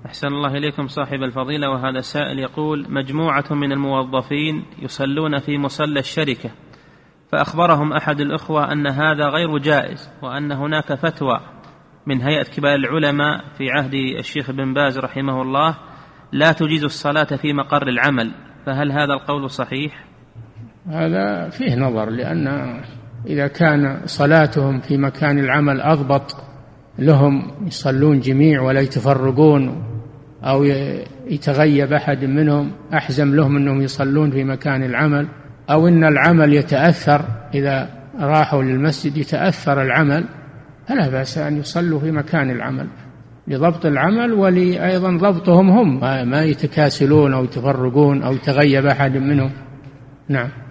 أحسن الله إليكم صاحب الفضيلة. وهذا سائل يقول: مجموعة من الموظفين يصلون في مصلى الشركة، فأخبرهم أحد الأخوة أن هذا غير جائز، وأن هناك فتوى من هيئة كبار العلماء في عهد الشيخ بن باز رحمه الله لا تجيز الصلاة في مقر العمل، فهل هذا القول صحيح؟ هذا فيه نظر، لأن إذا كان صلاتهم في مكان العمل أضبط لهم، يصلون جميع ولا يتفرقون أو يتغيب أحد منهم، أحزم لهم أنهم يصلون في مكان العمل، أو أن العمل يتأثر إذا راحوا للمسجد يتأثر العمل، فلا بأس أن يصلوا في مكان العمل لضبط العمل ولأيضا ضبطهم هم، ما يتكاسلون أو يتفرقون أو يتغيب أحد منهم. نعم.